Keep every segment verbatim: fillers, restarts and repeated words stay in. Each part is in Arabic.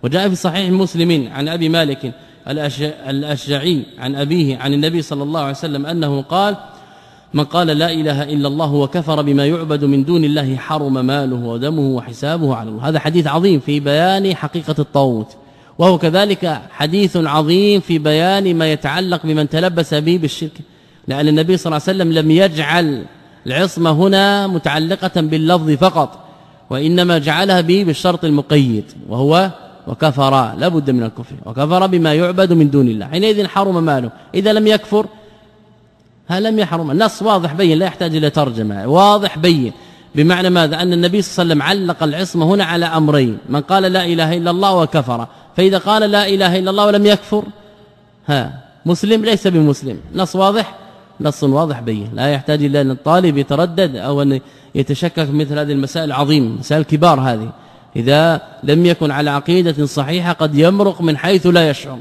وجاء في صحيح مسلم عن أبي مالك الأشجعي عن أبيه عن النبي صلى الله عليه وسلم أنه قال: من قال لا إله إلا الله وكفر بما يعبد من دون الله حرم ماله ودمه وحسابه على الله. هذا حديث عظيم في بيان حقيقة الطاغوت، وهو كذلك حديث عظيم في بيان ما يتعلق بمن تلبس به بالشرك، لأن النبي صلى الله عليه وسلم لم يجعل العصمة هنا متعلقة باللفظ فقط، وإنما جعلها به بالشرط المقيد، وهو وكفر، لا بد من الكفر، وكفر بما يعبد من دون الله، حينئذ حرم ماله. إذا لم يكفر ها لم يحرم. النص واضح بين، لا يحتاج إلى ترجمة، واضح بين. بمعنى ماذا؟ أن النبي صلى الله عليه وسلم علق العصمة هنا على أمرين: من قال لا إله إلا الله وكفر، فإذا قال لا إله إلا الله ولم يكفر ها مسلم ليس بمسلم. نص واضح، نص واضح بين، لا يحتاج إلى أن الطالب يتردد أو أن يتشكك في مثل هذه المسائل العظيمة، مسائل كبار هذه. إذا لم يكن على عقيدة صحيحة قد يمرق من حيث لا يشعر،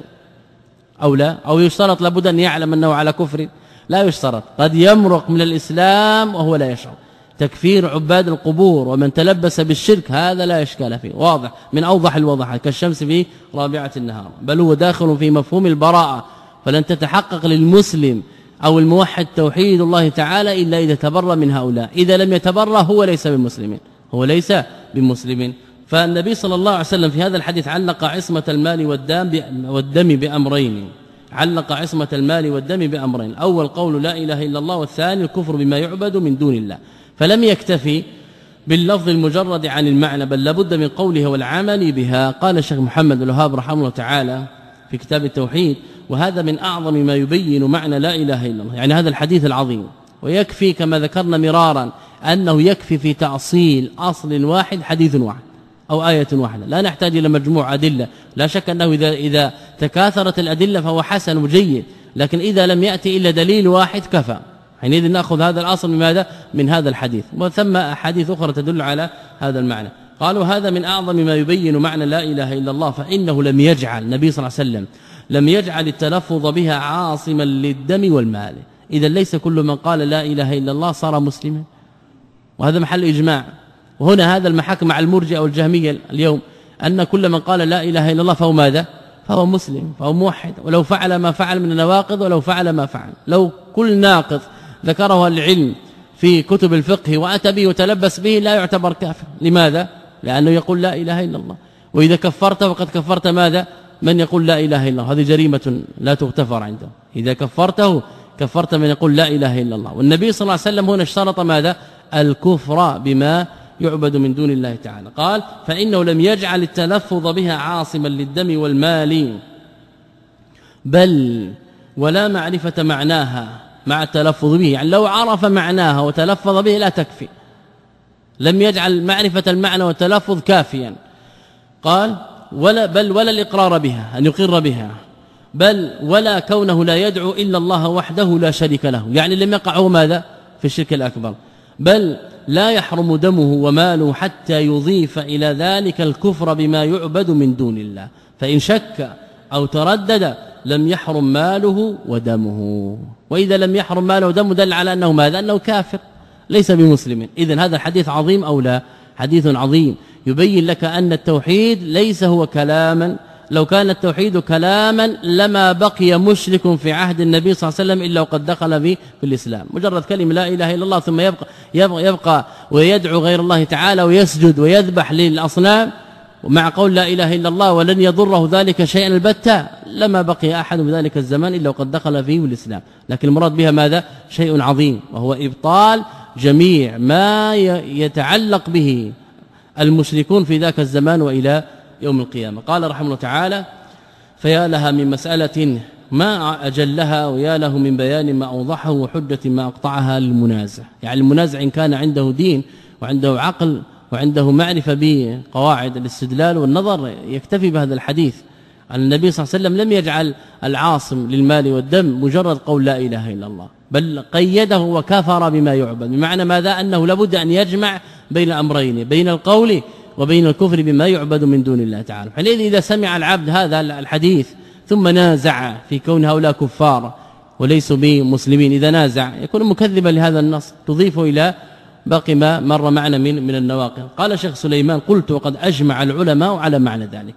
أو لا أو يشترط لابد أن يعلم أنه على كفر، لا يشترط، قد يمرق من الإسلام وهو لا يشعر. تكفير عباد القبور ومن تلبس بالشرك هذا لا إشكال فيه، واضح من أوضح الوضح كالشمس في رابعة النهار، بل هو داخل في مفهوم البراءة. فلن تتحقق للمسلم أو الموحد توحيد الله تعالى إلا إذا تبرأ من هؤلاء. إذا لم يتبرأ هو ليس بمسلم، هو ليس بمسلم. فالنبي صلى الله عليه وسلم في هذا الحديث علق عصمة المال والدم بأمرين، علق عصمة المال والدم بأمرين: الأول قول لا إله إلا الله، والثاني الكفر بما يعبد من دون الله. فلم يكتفي باللفظ المجرد عن المعنى، بل لابد من قولها والعمل بها. قال الشيخ محمد الوهاب رحمه الله تعالى في كتاب التوحيد: وهذا من أعظم ما يبين معنى لا إله إلا الله، يعني هذا الحديث العظيم. ويكفي كما ذكرنا مرارا أنه يكفي في تأصيل أصل واحد حديث واحد أو آية واحدة، لا نحتاج إلى مجموع أدلة. لا شك أنه إذا, إذا تكاثرت الأدلة فهو حسن وجيد، لكن إذا لم يأتي إلا دليل واحد كفى. حينئذ نأخذ هذا الأصل من ماذا؟ من هذا الحديث، وثم أحاديث أخرى تدل على هذا المعنى. قالوا هذا من أعظم ما يبين معنى لا إله إلا الله، فإنه لم يجعل النبي صلى الله عليه وسلم لم يجعل التلفظ بها عاصما للدم والمال. إذا ليس كل من قال لا إله إلا الله صار مسلما، وهذا محل إجماع. وهنا هذا المحك مع المرجئة والجهمية اليوم، أن كل من قال لا إله إلا الله فهو ماذا؟ فهو مسلم، فهو موحد، ولو فعل ما فعل من النواقض، ولو فعل ما فعل. لو كل ناقض ذكره العلم في كتب الفقه وأتى به وتلبس به لا يعتبر كافر. لماذا؟ لأنه يقول لا إله إلا الله. وإذا كفرت فقد كفرت ماذا؟ من يقول لا إله إلا الله، هذه جريمة لا تغتفر عنده. إذا كفرته كفرت من يقول لا إله إلا الله. والنبي صلى الله عليه وسلم هنا اشترط ماذا؟ الكفر بما يعبد من دون الله تعالى. قال فإنه لم يجعل التلفظ بها عاصما للدم والمال، بل ولا معرفة معناها مع التلفظ به. يعني لو عرف معناها وتلفظ به لا تكفي، لم يجعل معرفة المعنى والتلفظ كافيا. قال ولا بل ولا الإقرار بها، أن يقر بها، بل ولا كونه لا يدعو إلا الله وحده لا شريك له، يعني لم يقع هو ماذا؟ في الشرك الأكبر. بل لا يحرم دمه وماله حتى يضيف إلى ذلك الكفر بما يعبد من دون الله، فإن شك أو تردد لم يحرم ماله ودمه. وإذا لم يحرم ماله ودمه دل على أنه ماذا؟ أنه كافر ليس بمسلم. إذن هذا الحديث عظيم أو لا؟ حديث عظيم يبين لك أن التوحيد ليس هو كلاما. لو كان التوحيد كلاما لما بقي مشرك في عهد النبي صلى الله عليه وسلم إلا وقد دخل في في الإسلام. مجرد كلمة لا إله إلا الله ثم يبقى, يبقى, يبقى ويدعو غير الله تعالى ويسجد ويذبح للأصنام ومع قول لا إله إلا الله ولن يضره ذلك شيئا البتة، لما بقي أحد من ذلك الزمان إلا وقد دخل فيه الإسلام. لكن المراد بها ماذا؟ شيء عظيم، وهو إبطال جميع ما يتعلق به المشركون في ذاك الزمان وإلى يوم القيامة. قال رحمه الله تعالى فيا لها من مسألة ما أجلها، ويا له من بيان ما أوضحه، وحجة ما أقطعها للمنازع. يعني المنازع إن كان عنده دين وعنده عقل وعنده معرفة بقواعد الاستدلال والنظر يكتفي بهذا الحديث. أن النبي صلى الله عليه وسلم لم يجعل العاصم للمال والدم مجرد قول لا إله إلا الله، بل قيده وكفر بما يعبد، بمعنى ماذا؟ أنه لابد أن يجمع بين أمرين، بين القول وبين الكفر بما يعبد من دون الله تعالى. حينئذ إذا سمع العبد هذا الحديث ثم نازع في كون هؤلاء كفار وليسوا بمسلمين، إذا نازع يكون مكذبا لهذا النص، تضيف إلى باقي ما مر معنا من من النواقض. قال شيخ سليمان قلت وقد أجمع العلماء على معنى ذلك،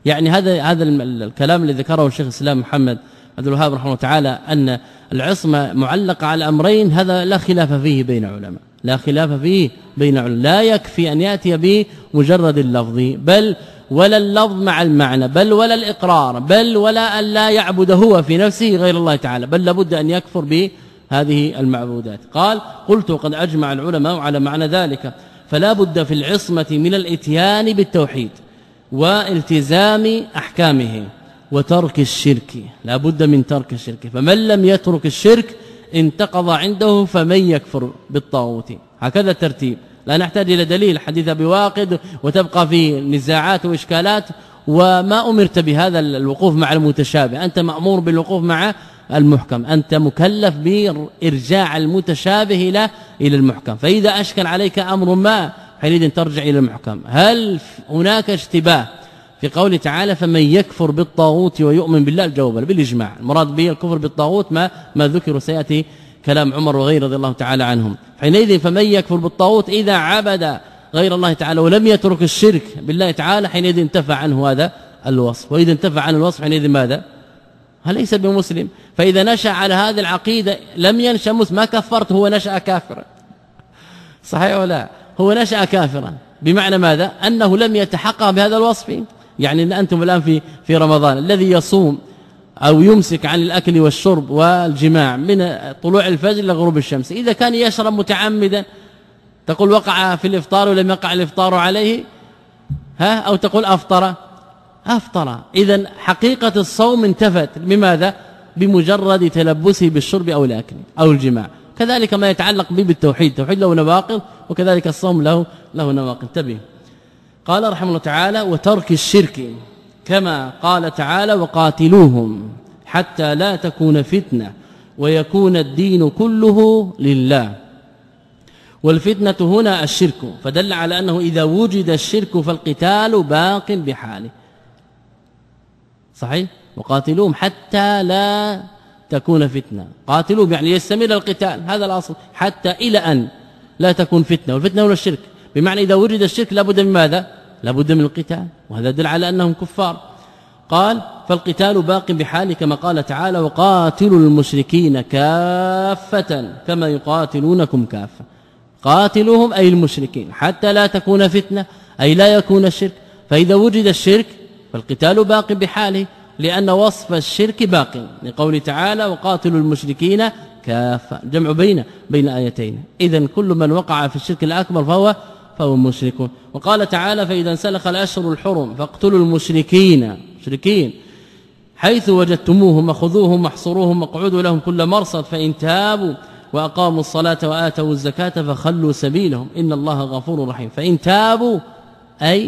يعني هذا هذا الكلام الذي ذكره الشيخ الاسلام محمد عبد الوهاب رحمه الله تعالى أن العصمة معلقة على أمرين، هذا لا خلاف فيه بين علماء، لا خلاف فيه بين علماء. لا يكفي أن يأتي بمجرد اللفظ، بل ولا اللفظ مع المعنى، بل ولا الإقرار، بل ولا أن لا يعبد هو في نفسه غير الله تعالى، بل لابد أن يكفر بهذه المعبودات. قال قلت قد أجمع العلماء على معنى ذلك، فلا بد في العصمة من الاتيان بالتوحيد والتزام أحكامه وترك الشرك، لا بد من ترك الشرك. فمن لم يترك الشرك انتقض عنده فمن يكفر بالطاغوت. هكذا الترتيب، لا نحتاج الى دليل حديث ابي واقد وتبقى في نزاعات واشكالات، وما امرت بهذا الوقوف مع المتشابه، انت مأمور بالوقوف مع المحكم، انت مكلف بارجاع المتشابه الى الى المحكم. فاذا اشكل عليك امر ما حينئذ ترجع الى المحكم. هل هناك اشتباه في قوله تعالى فمن يكفر بالطاغوت ويؤمن بالله؟ الجواب بالاجماع، المراد به الكفر بالطاغوت ما ما ذكر سياتي كلام عمر وغيره رضي الله تعالى عنهم. حينئذ فمن يكفر بالطاغوت اذا عبد غير الله تعالى ولم يترك الشرك بالله تعالى حينئذ انتفى عنه هذا الوصف، واذا انتفى عنه الوصف حينئذ ماذا؟ هل ليس بمسلم؟ فاذا نشأ على هذه العقيده لم ينشأ مسلم، ما كفرت، هو نشأ كافرا، صحيح ولا؟ هو نشأ كافرا، بمعنى ماذا؟ انه لم يتحقق بهذا الوصف. يعني ان انتم الان في في رمضان الذي يصوم او يمسك عن الاكل والشرب والجماع من طلوع الفجر الى غروب الشمس، اذا كان يشرب متعمدا تقول وقع في الافطار ولم يقع الافطار عليه، ها، او تقول افطر افطر. اذا حقيقه الصوم انتفت بماذا؟ بمجرد تلبسه بالشرب او الاكل او الجماع. كذلك ما يتعلق به بالتوحيد، التوحيد له نواقض وكذلك الصوم له له نواقض. انتبه. قال رحمه الله تعالى وترك الشرك، كما قال تعالى وقاتلوهم حتى لا تكون فتنة ويكون الدين كله لله. والفتنة هنا الشرك، فدل على أنه إذا وجد الشرك فالقتال باق بحاله، صحيح؟ وقاتلوهم حتى لا تكون فتنة، قاتلوهم يعني يستمر القتال، هذا الأصل، حتى إلى أن لا تكون فتنة، والفتنة هنا الشرك، بمعنى إذا وجد الشرك لابد من ماذا؟ لابد من القتال، وهذا يدل على أنهم كفار. قال فالقتال باق بحاله، كما قال تعالى وقاتلوا المشركين كافة كما يقاتلونكم كافة. قاتلوهم أي المشركين حتى لا تكون فتنة، أي لا يكون الشرك. فإذا وجد الشرك فالقتال باق بحاله، لأن وصف الشرك باق، لقول تعالى وقاتلوا المشركين كافة، جمع بين بين آيتين. إذن كل من وقع في الشرك الأكبر فهو فهو مشرك. وقال تعالى فإذا انسلخ الأشهر الحرم فاقتلوا المشركين مشركين حيث وجدتموهم وخذوهم واحصروهم واقعدوا لهم كل مرصد فإن تابوا وأقاموا الصلاة وآتوا الزكاة فخلوا سبيلهم إن الله غفور رحيم. فإن تابوا أي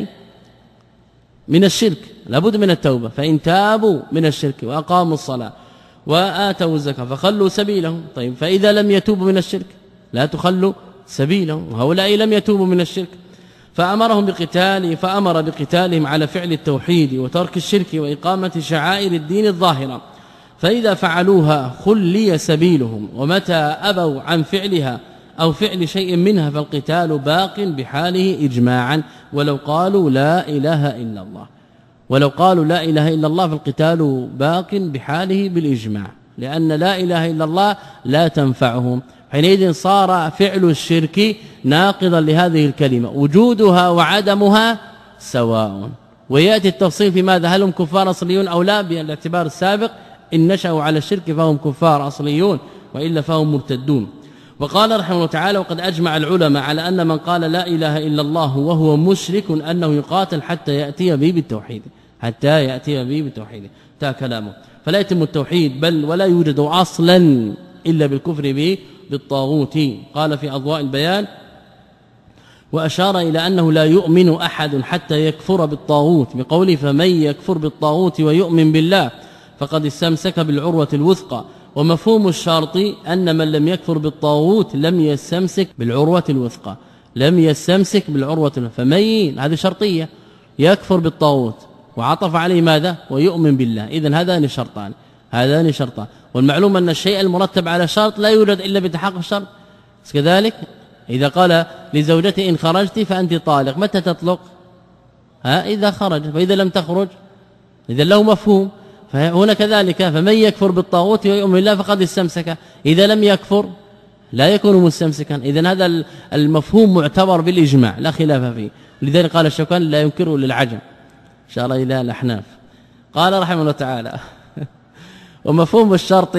من الشرك، لابد من التوبة، فإن تابوا من الشرك وأقاموا الصلاة وآتوا الزكاة فخلوا سبيلهم. طيب فإذا لم يتوبوا من الشرك لا تخلوا سبيلهم، وهؤلاء لم يتوبوا من الشرك، فأمرهم بقتاله فأمر بقتالهم على فعل التوحيد وترك الشرك وإقامة شعائر الدين الظاهرة. فإذا فعلوها خلي سبيلهم، ومتى أبوا عن فعلها أو فعل شيء منها فالقتال باق بحاله إجماعا، ولو قالوا لا إله إلا الله، ولو قالوا لا إله إلا الله فالقتال باق بحاله بالإجماع، لأن لا إله إلا الله لا تنفعهم. حينئذ صار فعل الشرك ناقضا لهذه الكلمة، وجودها وعدمها سواء. ويأتي التفصيل في ماذا، هل هم كفار أصليون أو لا، بالاعتبار السابق إن نشأوا على الشرك فهم كفار أصليون وإلا فهم مرتدون. وقال رحمه الله تعالى وقد أجمع العلماء على أن من قال لا إله إلا الله وهو مشرك أنه يقاتل حتى يأتي به بالتوحيد، حتى يأتي به بالتوحيد. تا كلامه فلا يتم التوحيد بل ولا يوجد أصلا إلا بالكفر به بالطاغوت. قال في أضواء البيان وأشار إلى أنه لا يؤمن أحد حتى يكفر بالطاغوت بقوله فمن يكفر بالطاغوت ويؤمن بالله فقد استمسك بالعروة الوثقى. ومفهوم الشرط أن من لم يكفر بالطاغوت لم يستمسك بالعروة الوثقى، لم يستمسك بالعروة الوثقى. فمن هذه شرطية، يكفر بالطاغوت وعطف عليه ماذا؟ ويؤمن بالله. إذن هذان شرطان، هذان شرطان. والمعلوم أن الشيء المرتب على شرط لا يوجد إلا بتحقق الشرط. كذلك إذا قال لزوجته إن خرجت فأنت طالق، متى تطلق؟ ها إذا خرج، فإذا لم تخرج إذا له مفهوم. فهنا كذلك فمن يكفر بالطاغوت ويؤمن بالله فقد استمسك، إذا لم يكفر لا يكون مستمسكا. إذن هذا المفهوم معتبر بالإجماع لا خلاف فيه. لذلك قال الشوكاني لا ينكره للعجم إن شاء الله إلى الأحناف. قال رحمه الله تعالى ومفهوم الشرط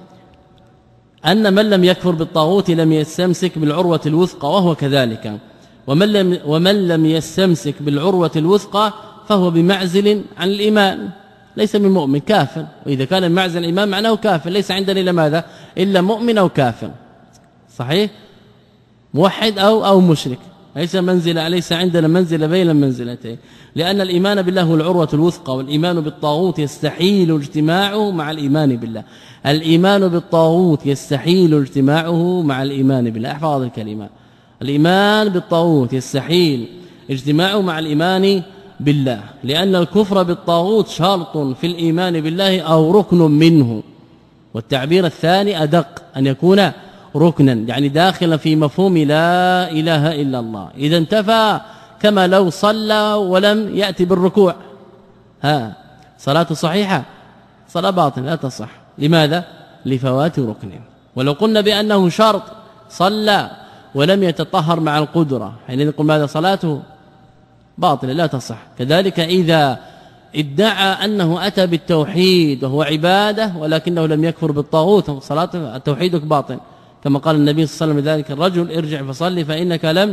أن من لم يكفر بالطاغوت لم يستمسك بالعروة الوثقى وهو كذلك، ومن لم, ومن لم يستمسك بالعروة الوثقى فهو بمعزل عن الإيمان ليس من مؤمن كافر. وإذا كان المعزل الإيمان معناه كافر، ليس عندنا إلا ماذا؟ إلا مؤمن أو كافر، صحيح؟ موحد أو أو مشرك، ليس منزلة، ليس عندنا منزلة بين المنزلتين، لأن الإيمان بالله هو العروة الوثقى، والإيمان بالطاغوت يستحيل اجتماعه مع الإيمان بالله. الإيمان بالطاغوت يستحيل اجتماعه مع الإيمان بالله. احفظ هذه الكلمة، الإيمان بالطاغوت يستحيل اجتماعه مع الإيمان بالله، لأن الكفر بالطاغوت شرط في الإيمان بالله أو ركن منه، والتعبير الثاني أدق، أن يكون ركنا يعني داخلا في مفهوم لا إله إلا الله. إذا انتفى كما لو صلى ولم يأتي بالركوع، ها صلاته صحيحة؟ صلاة باطلة لا تصح. لماذا؟ لفوات ركن. ولو قلنا بأنه شرط صلى ولم يتطهر مع القدرة، حينئذ نقول ماذا؟ صلاته باطلة لا تصح. كذلك إذا ادعى أنه أتى بالتوحيد وهو عبادة ولكنه لم يكفر بالطاغوت، صلاته توحيدك باطل، كما قال النبي صلى الله عليه وسلم لذلك الرجل ارجع فصلي فإنك لم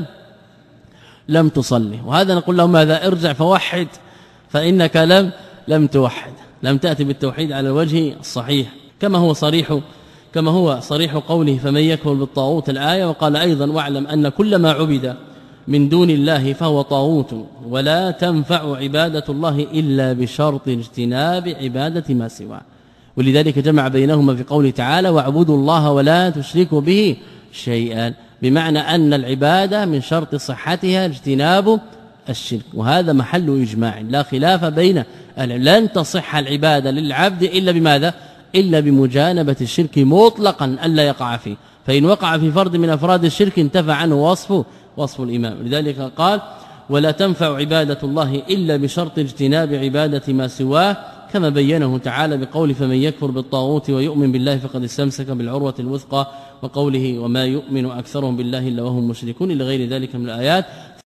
لم تصلي. وهذا نقول له ماذا؟ ارجع فوحد فإنك لم لم توحد، لم تأتي بالتوحيد على الوجه الصحيح، كما هو صريح كما هو صريح قوله فمن يكفر بالطاغوت الآية. وقال أيضا واعلم أن كل ما عبد من دون الله فهو طاغوت ولا تنفع عبادة الله إلا بشرط اجتناب عبادة ما سواه. ولذلك جمع بينهما في قوله تعالى واعبدوا الله ولا تشركوا به شيئا، بمعنى أن العبادة من شرط صحتها اجتناب الشرك، وهذا محل إجماع لا خلاف بين لن تصح العبادة للعبد إلا بماذا؟ إلا بمجانبة الشرك مطلقا ألا يقع فيه، فإن وقع في فرد من أفراد الشرك انتفى عنه وصفه وصف الإمام. لذلك قال ولا تنفع عبادة الله إلا بشرط اجتناب عبادة ما سواه، كما بينه تعالى بقول فمن يكفر بالطاغوت ويؤمن بالله فقد استمسك بالعروة الوثقى، وقوله وما يؤمن أكثرهم بالله إلا وهم مشركون، إلى غير ذلك من الآيات.